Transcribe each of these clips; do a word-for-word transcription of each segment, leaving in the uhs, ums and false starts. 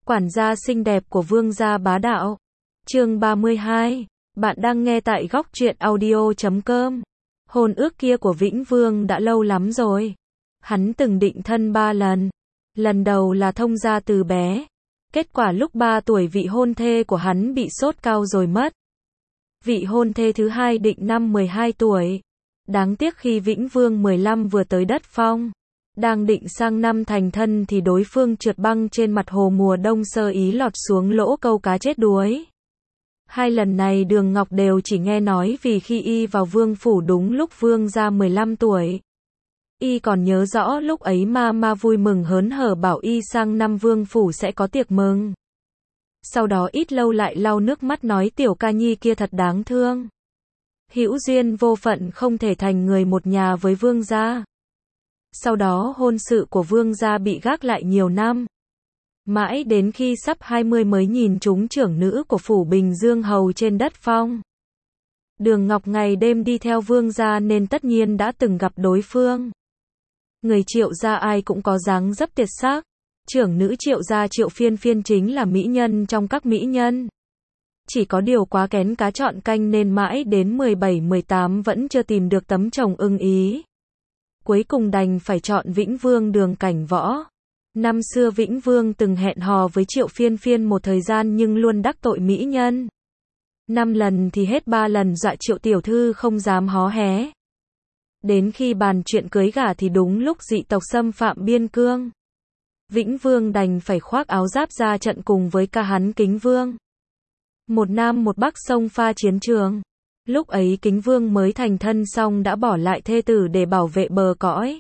Quản gia xinh đẹp của vương gia bá đạo. Chương ba mươi hai. Bạn đang nghe tại góc truyện audio chấm com. Hôn ước kia của Vĩnh Vương đã lâu lắm rồi. Hắn từng định thân ba lần. Lần đầu là thông gia từ bé. Kết quả lúc ba tuổi vị hôn thê của hắn bị sốt cao rồi mất. Vị hôn thê thứ hai định năm mười hai tuổi. Đáng tiếc khi Vĩnh Vương mười lăm vừa tới đất phong, đang định sang năm thành thân thì đối phương trượt băng trên mặt hồ mùa đông sơ ý lọt xuống lỗ câu cá chết đuối. Hai lần này Đường Ngọc đều chỉ nghe nói, vì khi y vào vương phủ đúng lúc vương ra mười lăm tuổi. Y còn nhớ rõ lúc ấy ma ma vui mừng hớn hở bảo y sang năm vương phủ sẽ có tiệc mừng. Sau đó ít lâu lại lau nước mắt nói tiểu ca nhi kia thật đáng thương. Hữu duyên vô phận không thể thành người một nhà với vương gia. Sau đó hôn sự của vương gia bị gác lại nhiều năm. Mãi đến khi sắp hai mươi mới nhìn trúng trưởng nữ của phủ Bình Dương hầu trên đất phong. Đường Ngọc ngày đêm đi theo vương gia nên tất nhiên đã từng gặp đối phương. Người Triệu gia ai cũng có dáng dấp tuyệt sắc. Trưởng nữ Triệu gia Triệu Phiên Phiên chính là mỹ nhân trong các mỹ nhân. Chỉ có điều quá kén cá chọn canh nên mãi đến mười bảy mười tám vẫn chưa tìm được tấm chồng ưng ý. Cuối cùng đành phải chọn Vĩnh Vương Đường Cảnh Võ. Năm xưa Vĩnh Vương từng hẹn hò với Triệu Phiên Phiên một thời gian nhưng luôn đắc tội mỹ nhân. Năm lần thì hết ba lần dọa Triệu tiểu thư không dám hó hé. Đến khi bàn chuyện cưới gả thì đúng lúc dị tộc xâm phạm biên cương. Vĩnh Vương đành phải khoác áo giáp ra trận cùng với ca hắn Kính Vương. Một nam một bắc xông pha chiến trường. Lúc ấy Kính Vương mới thành thân xong đã bỏ lại thê tử để bảo vệ bờ cõi.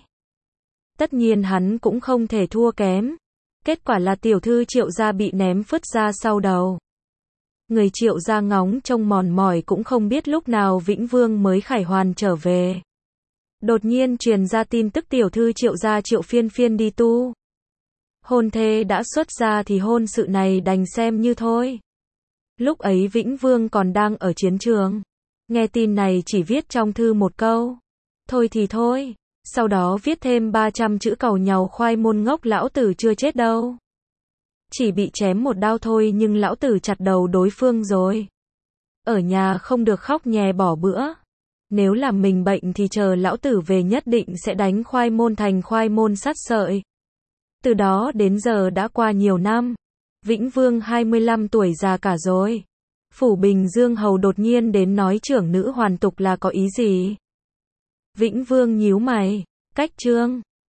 Tất nhiên hắn cũng không thể thua kém. Kết quả là tiểu thư Triệu gia bị ném phứt ra sau đầu. Người Triệu gia ngóng trông mòn mỏi cũng không biết lúc nào Vĩnh Vương mới khải hoàn trở về. Đột nhiên truyền ra tin tức tiểu thư Triệu gia Triệu Phiên Phiên đi tu. Hôn thê đã xuất gia thì hôn sự này đành xem như thôi. Lúc ấy Vĩnh Vương còn đang ở chiến trường. Nghe tin này chỉ viết trong thư một câu. Thôi thì thôi. Sau đó viết thêm ba trăm chữ cầu nhàu khoai môn ngốc lão tử chưa chết đâu. Chỉ bị chém một đao thôi nhưng lão tử chặt đầu đối phương rồi. Ở nhà không được khóc nhè bỏ bữa. Nếu làm mình bệnh thì chờ lão tử về nhất định sẽ đánh khoai môn thành khoai môn sắt sợi. Từ đó đến giờ đã qua nhiều năm. Vĩnh Vương hai mươi lăm tuổi già cả rồi. Phủ Bình Dương hầu đột nhiên đến nói trưởng nữ hoàn tục là có ý gì? Vĩnh Vương nhíu mày. Cách trương.